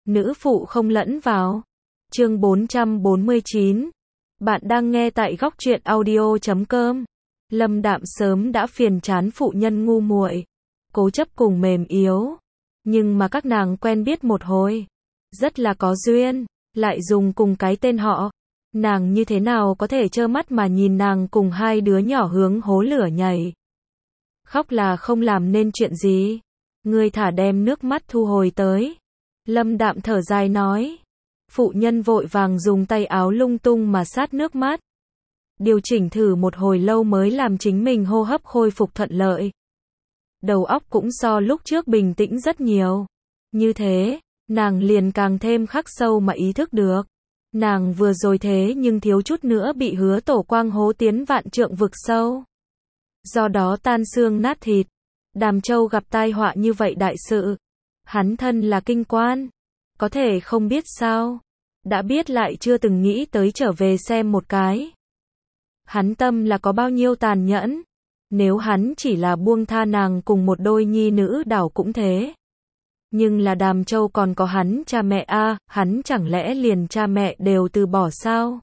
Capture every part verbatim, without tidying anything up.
nữ phụ không lẫn vào. Chương bốn trăm bốn mươi chín. Bạn đang nghe tại góc truyện audio chấm com. Lâm Đạm sớm đã phiền chán phụ nhân ngu muội, cố chấp cùng mềm yếu. Nhưng mà các nàng quen biết một hồi, rất là có duyên, lại dùng cùng cái tên họ. Nàng như thế nào có thể trơ mắt mà nhìn nàng cùng hai đứa nhỏ hướng hố lửa nhảy. Khóc là không làm nên chuyện gì. Ngươi thả đem nước mắt thu hồi tới. Lâm Đạm thở dài nói. Phụ nhân vội vàng dùng tay áo lung tung mà sát nước mắt. Điều chỉnh thử một hồi lâu mới làm chính mình hô hấp khôi phục thuận lợi. Đầu óc cũng so lúc trước bình tĩnh rất nhiều. Như thế, nàng liền càng thêm khắc sâu mà ý thức được. Nàng vừa rồi thế nhưng thiếu chút nữa bị Hứa Tổ Quang hố tiến vạn trượng vực sâu. Do đó tan xương nát thịt. Đàm Châu gặp tai họa như vậy đại sự. Hắn thân là kinh quan. Có thể không biết sao. Đã biết lại chưa từng nghĩ tới trở về xem một cái. Hắn tâm là có bao nhiêu tàn nhẫn. Nếu hắn chỉ là buông tha nàng cùng một đôi nhi nữ đảo cũng thế. Nhưng là Đàm Châu còn có hắn cha mẹ a, à, hắn chẳng lẽ liền cha mẹ đều từ bỏ sao?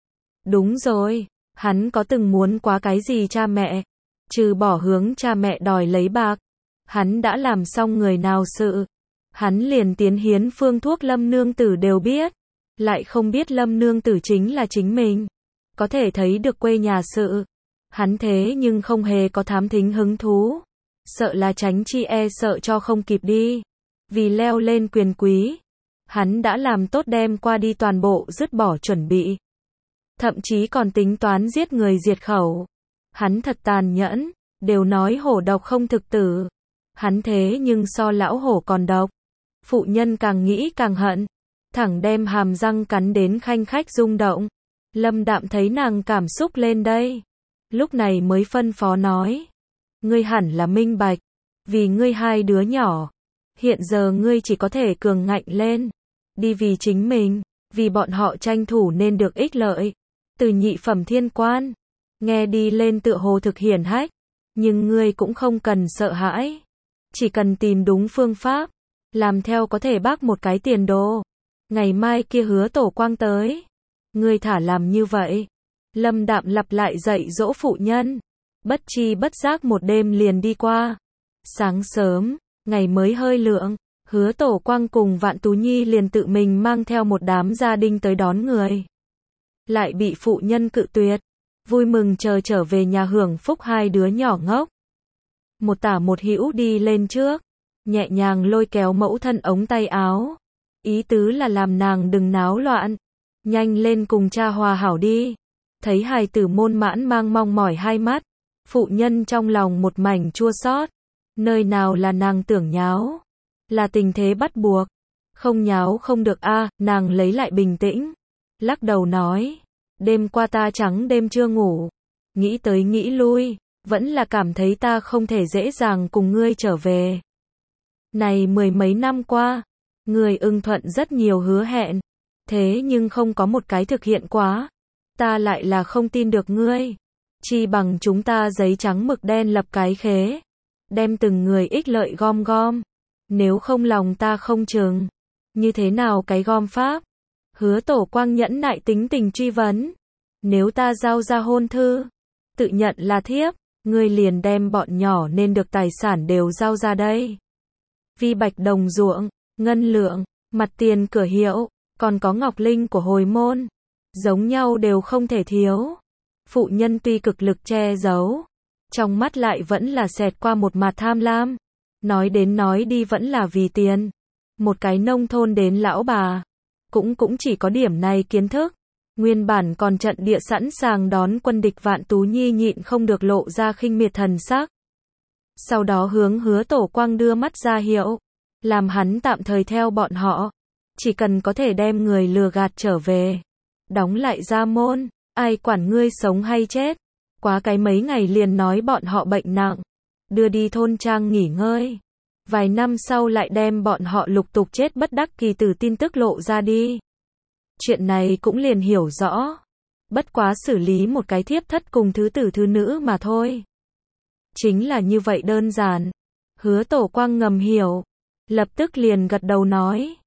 Đúng rồi, hắn có từng muốn quá cái gì cha mẹ? Trừ bỏ hướng cha mẹ đòi lấy bạc. Hắn đã làm xong người nào sự. Hắn liền tiến hiến phương thuốc Lâm Nương Tử đều biết. Lại không biết Lâm Nương Tử chính là chính mình. Có thể thấy được quê nhà sự. Hắn thế nhưng không hề có thám thính hứng thú. Sợ là tránh chi e sợ cho không kịp đi. Vì leo lên quyền quý. Hắn đã làm tốt đem qua đi toàn bộ dứt bỏ chuẩn bị. Thậm chí còn tính toán giết người diệt khẩu. Hắn thật tàn nhẫn. Đều nói hổ độc không thực tử. Hắn thế nhưng so lão hổ còn độc. Phụ nhân càng nghĩ càng hận. Thẳng đem hàm răng cắn đến khanh khách rung động. Lâm Đạm thấy nàng cảm xúc lên đây. Lúc này mới phân phó nói. Ngươi hẳn là minh bạch. Vì ngươi hai đứa nhỏ. Hiện giờ ngươi chỉ có thể cường ngạnh lên. Đi vì chính mình. Vì bọn họ tranh thủ nên được ích lợi. Từ nhị phẩm thiên quan. Nghe đi lên tựa hồ thực hiển hách. Nhưng ngươi cũng không cần sợ hãi. Chỉ cần tìm đúng phương pháp. Làm theo có thể bác một cái tiền đồ. Ngày mai kia Hứa Tổ Quang tới. Ngươi thả làm như vậy. Lâm Đạm lặp lại dạy dỗ phụ nhân. Bất chi bất giác một đêm liền đi qua. Sáng sớm, ngày mới hơi lượng, Hứa Tổ Quang cùng Vạn Tú Nhi liền tự mình mang theo một đám gia đình tới đón người. Lại bị phụ nhân cự tuyệt. Vui mừng chờ trở về nhà hưởng phúc hai đứa nhỏ ngốc. Một tả một hữu đi lên trước. Nhẹ nhàng lôi kéo mẫu thân ống tay áo. Ý tứ là làm nàng đừng náo loạn. Nhanh lên cùng cha hòa hảo đi. Thấy hài tử môn mãn mang mong mỏi hai mắt. Phụ nhân trong lòng một mảnh chua xót. Nơi nào là nàng tưởng nháo. Là tình thế bắt buộc. Không nháo không được a, à, nàng lấy lại bình tĩnh. Lắc đầu nói. Đêm qua ta trắng đêm chưa ngủ. Nghĩ tới nghĩ lui. Vẫn là cảm thấy ta không thể dễ dàng cùng ngươi trở về. Này mười mấy năm qua. Người ưng thuận rất nhiều hứa hẹn. Thế nhưng không có một cái thực hiện quá. Ta lại là không tin được ngươi. Chi bằng chúng ta giấy trắng mực đen lập cái khế. Đem từng người ích lợi gom gom. Nếu không lòng ta không chừng. Như thế nào cái gom pháp? Hứa Tổ Quang nhẫn nại tính tình truy vấn. Nếu ta giao ra hôn thư. Tự nhận là thiếp. Ngươi liền đem bọn nhỏ nên được tài sản đều giao ra đây. Vi bạch đồng ruộng, ngân lượng, mặt tiền cửa hiệu, còn có ngọc linh của hồi môn. Giống nhau đều không thể thiếu. Phụ nhân tuy cực lực che giấu. Trong mắt lại vẫn là xẹt qua một mặt tham lam. Nói đến nói đi vẫn là vì tiền. Một cái nông thôn đến lão bà. Cũng cũng chỉ có điểm này kiến thức. Nguyên bản còn trận địa sẵn sàng đón quân địch Vạn Tú Nhi nhịn không được lộ ra khinh miệt thần sắc. Sau đó hướng Hứa Tổ Quang đưa mắt ra hiệu. Làm hắn tạm thời theo bọn họ. Chỉ cần có thể đem người lừa gạt trở về. Đóng lại gia môn. Ai quản ngươi sống hay chết. Quá cái mấy ngày liền nói bọn họ bệnh nặng. Đưa đi thôn trang nghỉ ngơi. Vài năm sau lại đem bọn họ lục tục chết bất đắc kỳ từ tin tức lộ ra đi. Chuyện này cũng liền hiểu rõ. Bất quá xử lý một cái thiếp thất cùng thứ tử thứ nữ mà thôi. Chính là như vậy đơn giản. Hứa Tổ Quang ngầm hiểu. Lập tức liền gật đầu nói.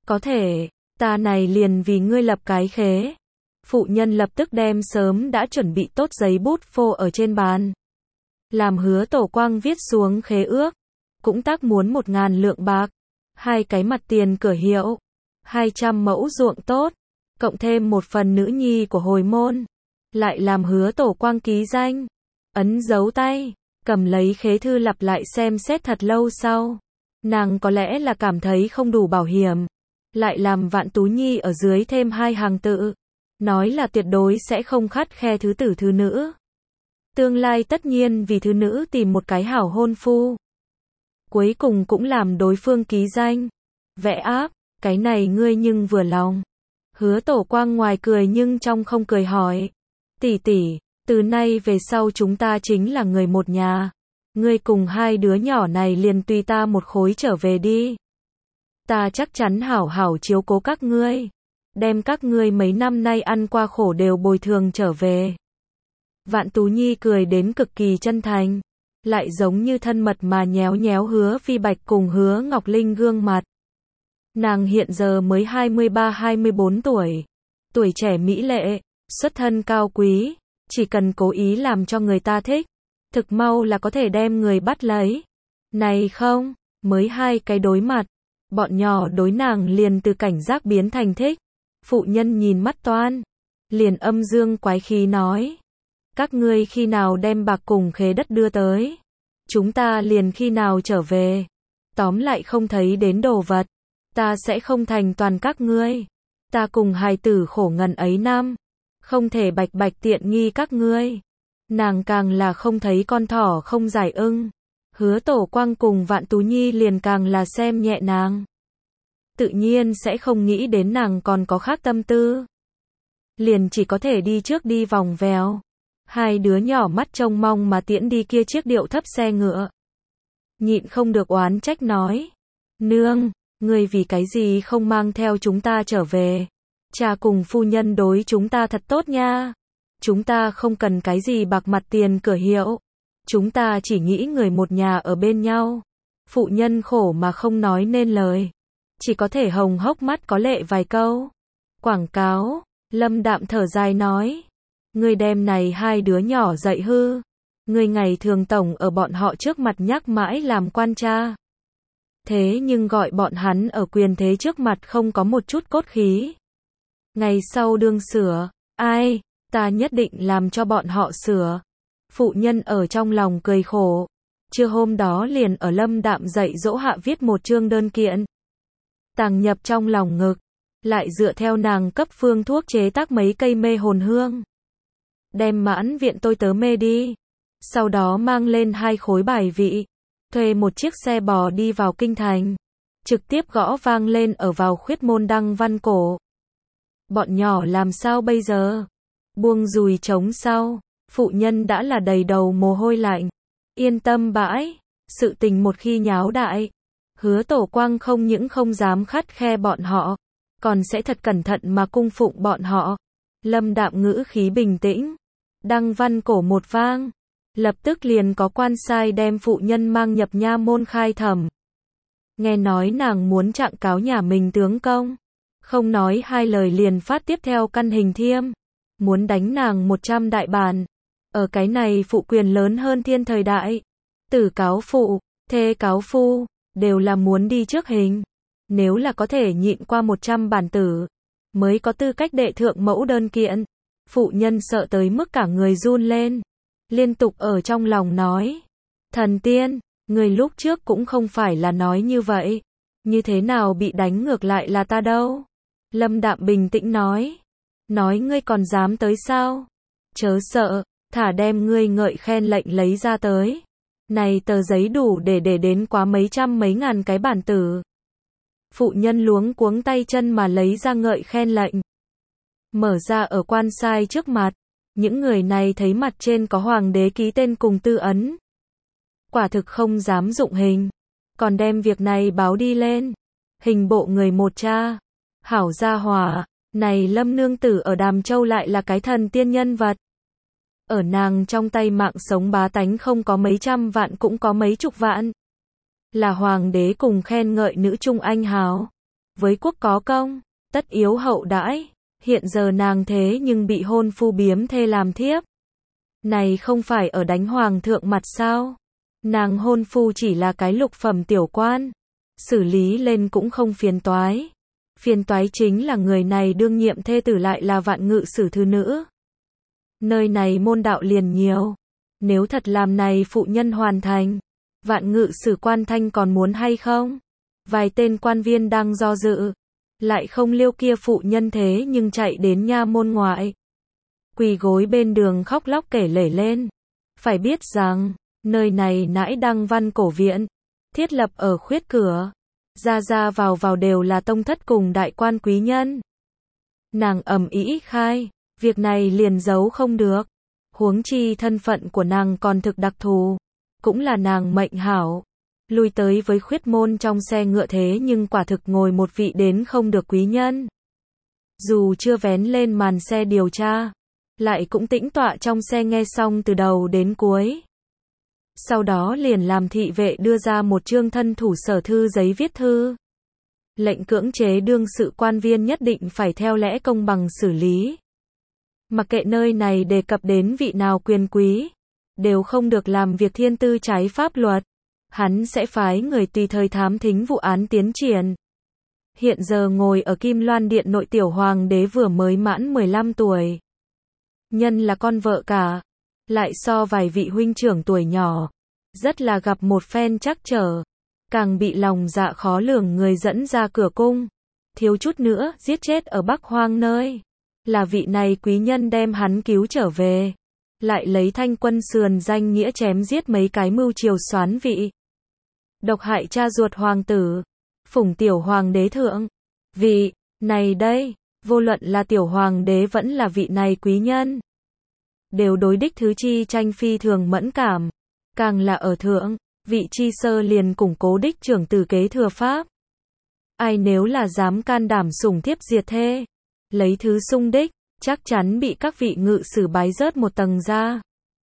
Có thể, ta này liền vì ngươi lập cái khế. Phụ nhân lập tức đem sớm đã chuẩn bị tốt giấy bút phô ở trên bàn. Làm Hứa Tổ Quang viết xuống khế ước. Cũng tác muốn một ngàn lượng bạc. Hai cái mặt tiền cửa hiệu. Hai trăm mẫu ruộng tốt. Cộng thêm một phần nữ nhi của hồi môn. Lại làm Hứa Tổ Quang ký danh. Ấn dấu tay. Cầm lấy khế thư lặp lại xem xét thật lâu sau. Nàng có lẽ là cảm thấy không đủ bảo hiểm. Lại làm Vạn Tú Nhi ở dưới thêm hai hàng tự. Nói là tuyệt đối sẽ không khắt khe thứ tử thứ nữ. Tương lai tất nhiên vì thứ nữ tìm một cái hảo hôn phu. Cuối cùng cũng làm đối phương ký danh. Vẽ áp, cái này ngươi nhưng vừa lòng. Hứa Tổ Quang ngoài cười nhưng trong không cười hỏi. Tỷ tỷ, từ nay về sau chúng ta chính là người một nhà. Ngươi cùng hai đứa nhỏ này liền tùy ta một khối trở về đi. Ta chắc chắn hảo hảo chiếu cố các ngươi. Đem các ngươi mấy năm nay ăn qua khổ đều bồi thường trở về. Vạn Tú Nhi cười đến cực kỳ chân thành. Lại giống như thân mật mà nhéo nhéo Hứa Phi Bạch cùng Hứa Ngọc Linh gương mặt. Nàng hiện giờ mới hai mươi ba hai mươi bốn tuổi. Tuổi trẻ mỹ lệ, xuất thân cao quý. Chỉ cần cố ý làm cho người ta thích. Thực mau là có thể đem người bắt lấy. Này không, mới hai cái đối mặt. Bọn nhỏ đối nàng liền từ cảnh giác biến thành thích. Phụ nhân nhìn mắt toan. Liền âm dương quái khí nói. Các ngươi khi nào đem bạc cùng khế đất đưa tới. Chúng ta liền khi nào trở về. Tóm lại không thấy đến đồ vật. Ta sẽ không thành toàn các ngươi. Ta cùng hài tử khổ ngần ấy năm. Không thể bạch bạch tiện nghi các ngươi. Nàng càng là không thấy con thỏ không giải ưng. Hứa Tổ Quang cùng Vạn Tú Nhi liền càng là xem nhẹ nàng. Tự nhiên sẽ không nghĩ đến nàng còn có khác tâm tư. Liền chỉ có thể đi trước đi vòng vèo. Hai đứa nhỏ mắt trông mong mà tiễn đi kia chiếc điệu thấp xe ngựa. Nhịn không được oán trách nói. Nương, ngươi vì cái gì không mang theo chúng ta trở về. Cha cùng phu nhân đối chúng ta thật tốt nha. Chúng ta không cần cái gì bạc mặt tiền cửa hiệu. Chúng ta chỉ nghĩ người một nhà ở bên nhau. Phụ nhân khổ mà không nói nên lời. Chỉ có thể hồng hốc mắt có lệ vài câu. Quảng cáo, Lâm Đạm thở dài nói. Ngươi đem này hai đứa nhỏ dạy hư. Ngươi ngày thường tổng ở bọn họ trước mặt nhắc mãi làm quan cha. Thế nhưng gọi bọn hắn ở quyền thế trước mặt không có một chút cốt khí. Ngày sau đương sửa, ai, ta nhất định làm cho bọn họ sửa. Phụ nhân ở trong lòng cười khổ. Trưa hôm đó liền ở Lâm Đạm dạy dỗ hạ viết một chương đơn kiện. Tàng nhập trong lòng ngực. Lại dựa theo nàng cấp phương thuốc chế tác mấy cây mê hồn hương. Đem mãn viện tôi tớ mê đi. Sau đó mang lên hai khối bài vị. Thuê một chiếc xe bò đi vào kinh thành. Trực tiếp gõ vang lên ở vào khuyết môn đăng văn cổ. Bọn nhỏ làm sao bây giờ? Buông dùi trống sau. Phụ nhân đã là đầy đầu mồ hôi lạnh. Yên tâm bãi. Sự tình một khi nháo đại. Hứa Tổ Quang không những không dám khắt khe bọn họ. Còn sẽ thật cẩn thận mà cung phụng bọn họ. Lâm Đạm ngữ khí bình tĩnh. Đăng văn cổ một vang. Lập tức liền có quan sai đem phụ nhân mang nhập nha môn khai thẩm. Nghe nói nàng muốn trạng cáo nhà mình tướng công. Không nói hai lời liền phát tiếp theo căn hình thiêm. Muốn đánh nàng một trăm đại bản. Ở cái này phụ quyền lớn hơn thiên thời đại. Tử cáo phụ, thê cáo phu, đều là muốn đi trước hình. Nếu là có thể nhịn qua một trăm bản tử, mới có tư cách đệ thượng mẫu đơn kiện. Phụ nhân sợ tới mức cả người run lên. Liên tục ở trong lòng nói. Thần tiên, người lúc trước cũng không phải là nói như vậy. Như thế nào bị đánh ngược lại là ta đâu. Lâm Đạm bình tĩnh nói. Nói ngươi còn dám tới sao? Chớ sợ, thả đem ngươi ngợi khen lệnh lấy ra tới. Này tờ giấy đủ để để đến quá mấy trăm mấy ngàn cái bản tử. Phụ nhân luống cuống tay chân mà lấy ra ngợi khen lệnh. Mở ra ở quan sai trước mặt. Những người này thấy mặt trên có hoàng đế ký tên cùng tư ấn. Quả thực không dám dụng hình. Còn đem việc này báo đi lên. Hình bộ người một cha. Hảo gia hỏa. Này Lâm nương tử ở Đàm Châu lại là cái thần tiên nhân vật. Ở nàng trong tay mạng sống bá tánh không có mấy trăm vạn cũng có mấy chục vạn. Là hoàng đế cùng khen ngợi nữ trung anh hào. với quốc có công, tất yếu hậu đãi, hiện giờ nàng thế nhưng bị hôn phu biếm thê làm thiếp. Này không phải ở đánh hoàng thượng mặt sao? Nàng hôn phu chỉ là cái lục phẩm tiểu quan, xử lý lên cũng không phiền toái. Phiền toái chính là người này đương nhiệm thê tử lại là vạn ngự sử thứ nữ. Nơi này môn đạo liền nhiều, nếu thật làm này phụ nhân hoàn thành, vạn ngự sử quan thanh còn muốn hay không? Vài tên quan viên đang do dự, lại không liêu kia phụ nhân thế nhưng chạy đến nha môn ngoại. Quỳ gối bên đường khóc lóc kể lể lên. Phải biết rằng, nơi này nãi đăng văn cổ viện, thiết lập ở khuyết cửa. Ra ra vào vào đều là tông thất cùng đại quan quý nhân. Nàng ầm ĩ khai, việc này liền giấu không được. Huống chi thân phận của nàng còn thực đặc thù, cũng là nàng mệnh hảo. Lui tới với khuyết môn trong xe ngựa thế nhưng quả thực ngồi một vị đến không được quý nhân. Dù chưa vén lên màn xe điều tra, lại cũng tĩnh tọa trong xe nghe xong từ đầu đến cuối. Sau đó liền làm thị vệ đưa ra một chương thân thủ sở thư giấy viết thư. Lệnh cưỡng chế đương sự quan viên nhất định phải theo lẽ công bằng xử lý. Mặc kệ nơi này đề cập đến vị nào quyền quý, đều không được làm việc thiên tư trái pháp luật. Hắn sẽ phái người tùy thời thám thính vụ án tiến triển. Hiện giờ ngồi ở Kim Loan Điện nội tiểu hoàng đế vừa mới mãn mười lăm tuổi. Nhân là con vợ cả, lại so vài vị huynh trưởng tuổi nhỏ, rất là gặp một phen trắc trở, càng bị lòng dạ khó lường người dẫn ra cửa cung, thiếu chút nữa giết chết ở Bắc Hoang nơi. Là vị này quý nhân đem hắn cứu trở về, lại lấy thanh quân sườn danh nghĩa chém giết mấy cái mưu triều soán vị. Độc hại cha ruột hoàng tử, phủng tiểu hoàng đế thượng. Vị này đây, vô luận là tiểu hoàng đế vẫn là vị này quý nhân, đều đối đích thứ chi tranh phi thường mẫn cảm. Càng là ở thượng, vị chi sơ liền củng cố đích trưởng tử kế thừa pháp. Ai nếu là dám can đảm sủng thiếp diệt thê, lấy thứ sung đích, chắc chắn bị các vị ngự sử bái rớt một tầng ra.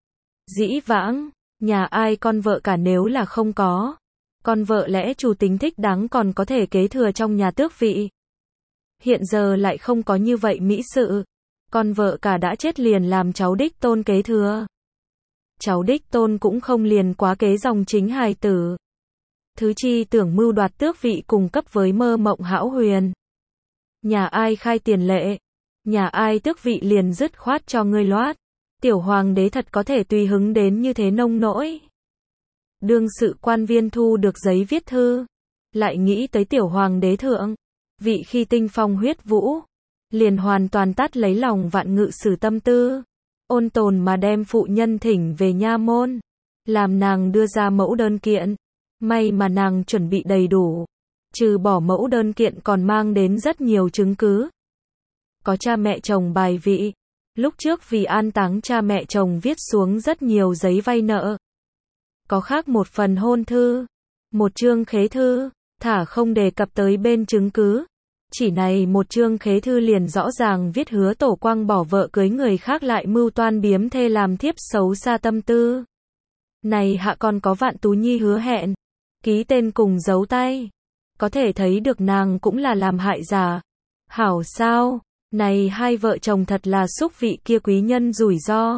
Dĩ vãng, nhà ai con vợ cả nếu là không có, con vợ lẽ chủ tính thích đáng còn có thể kế thừa trong nhà tước vị. Hiện giờ lại không có như vậy mỹ sự, con vợ cả đã chết liền làm cháu đích tôn kế thừa. Cháu đích tôn cũng không liền quá kế dòng chính hài tử. Thứ chi tưởng mưu đoạt tước vị cùng cấp với mơ mộng hão huyền. Nhà ai khai tiền lệ, nhà ai tước vị liền dứt khoát cho ngươi loát. Tiểu hoàng đế thật có thể tùy hứng đến như thế nông nỗi. Đương sự quan viên thu được giấy viết thư, lại nghĩ tới tiểu hoàng đế thượng, vị khi tinh phong huyết vũ, liền hoàn toàn tắt lấy lòng vạn ngự sử tâm tư, ôn tồn mà đem phụ nhân thỉnh về nha môn, làm nàng đưa ra mẫu đơn kiện. May mà nàng chuẩn bị đầy đủ, trừ bỏ mẫu đơn kiện còn mang đến rất nhiều chứng cứ. Có cha mẹ chồng bài vị, lúc trước vì an táng cha mẹ chồng viết xuống rất nhiều giấy vay nợ. Có khác một phần hôn thư, một chương khế thư, thả không đề cập tới bên chứng cứ. Chỉ này một chương khế thư liền rõ ràng viết hứa tổ quang bỏ vợ cưới người khác lại mưu toan biếm thê làm thiếp xấu xa tâm tư. Này hạ còn có Vạn Tú Nhi hứa hẹn, ký tên cùng dấu tay. Có thể thấy được nàng cũng là làm hại giả. Hảo sao, này hai vợ chồng thật là xúc vị kia quý nhân rủi ro.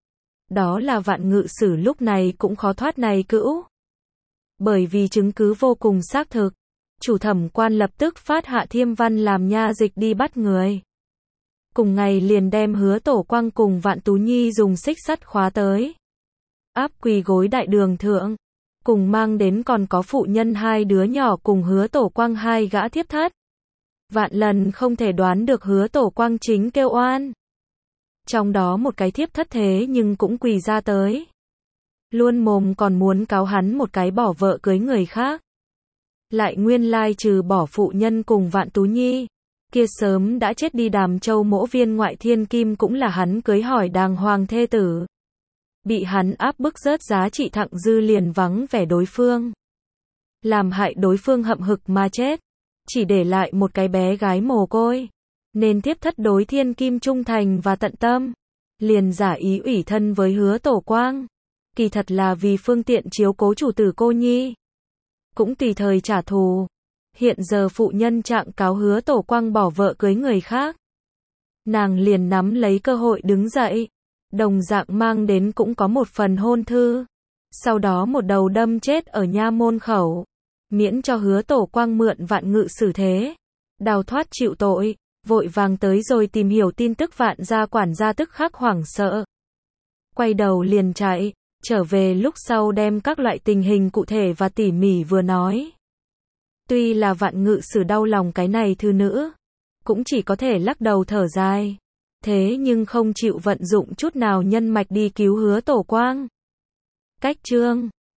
Đó là vạn ngự sử lúc này cũng khó thoát này cữu. Bởi vì chứng cứ vô cùng xác thực, chủ thẩm quan lập tức phát hạ thiêm văn làm nha dịch đi bắt người. Cùng ngày liền đem hứa tổ quang cùng Vạn Tú Nhi dùng xích sắt khóa tới. Áp quỳ gối đại đường thượng. Cùng mang đến còn có phụ nhân hai đứa nhỏ cùng hứa tổ quang hai gã thiếp thất. Vạn lần không thể đoán được hứa tổ quang chính kêu oan. Trong đó một cái thiếp thất thế nhưng cũng quỳ ra tới. Luôn mồm còn muốn cáo hắn một cái bỏ vợ cưới người khác. Lại nguyên lai trừ bỏ phụ nhân cùng Vạn Tú Nhi, kia sớm đã chết đi Đàm Châu mỗ viên ngoại thiên kim cũng là hắn cưới hỏi đàng hoàng thê tử. Bị hắn áp bức rớt giá trị thặng dư liền vắng vẻ đối phương. Làm hại đối phương hậm hực mà chết. Chỉ để lại một cái bé gái mồ côi. Nên thiếp thất đối thiên kim trung thành và tận tâm. Liền giả ý ủy thân với hứa tổ quang. Kỳ thật là vì phương tiện chiếu cố chủ tử cô nhi. Cũng tùy thời trả thù. Hiện giờ phụ nhân trạng cáo hứa tổ quang bỏ vợ cưới người khác. Nàng liền nắm lấy cơ hội đứng dậy. Đồng dạng mang đến cũng có một phần hôn thư. Sau đó một đầu đâm chết ở nha môn khẩu. Miễn cho hứa tổ quang mượn vạn ngự xử thế. Đào thoát chịu tội. Vội vàng tới rồi tìm hiểu tin tức vạn gia quản gia tức khắc hoảng sợ. Quay đầu liền chạy. Trở về lúc sau đem các loại tình hình cụ thể và tỉ mỉ vừa nói. Tuy là vạn ngự sử đau lòng cái này thư nữ. Cũng chỉ có thể lắc đầu thở dài. Thế nhưng không chịu vận dụng chút nào nhân mạch đi cứu hứa tổ quang. Cách chương